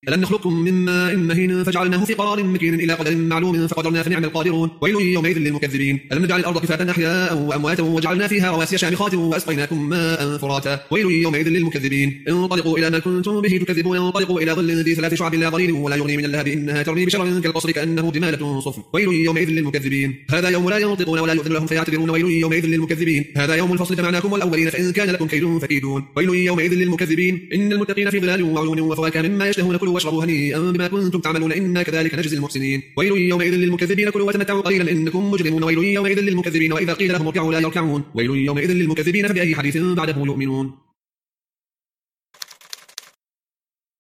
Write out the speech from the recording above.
ألم نخلقكم من ماء مهين فجعلناه في قرار مكين إلى قدر معلوم فقدرنا فنعم القادرون ويل يومئذ للمكذبين ألم نجعل الأرض كفاة أحياء وأمواتا وجعلنا فيها رواسي شامخات وأسقيناكم ماء فراتا ويل يومئذ للمكذبين انطلقوا إلى ما كنتم به تكذبون انطلقوا إلى ظل ذي 3 شعب لا ظليل ولا يغني من اللهب إنها ترمي بشرر كالقصر كأنه جمالة صفر ويل يومئذ للمكذبين هذا يوم لا ينطقون ولا يؤذن لهم فيعتذرون ويل يومئذ للمكذبين هذا يوم الفصل جمعناكم والأولين فإن كان لكم كيد فكيدون ويل يومئذ للمكذبين إن المتقين في ظلال وعيون وفواكه مما يشتهون كلوا واشربوا هنيئا بما كنتم تعملون إنا كذلك نجزي المحسنين ويل يومئذ للمكذبين كلوا وتمتعوا قليلا إنكم مجرمون ويل يومئذ للمكذبين وإذا قيل لهم اركعوا لا يركعون ويل يومئذ للمكذبين فبأي حديث بعده يؤمنون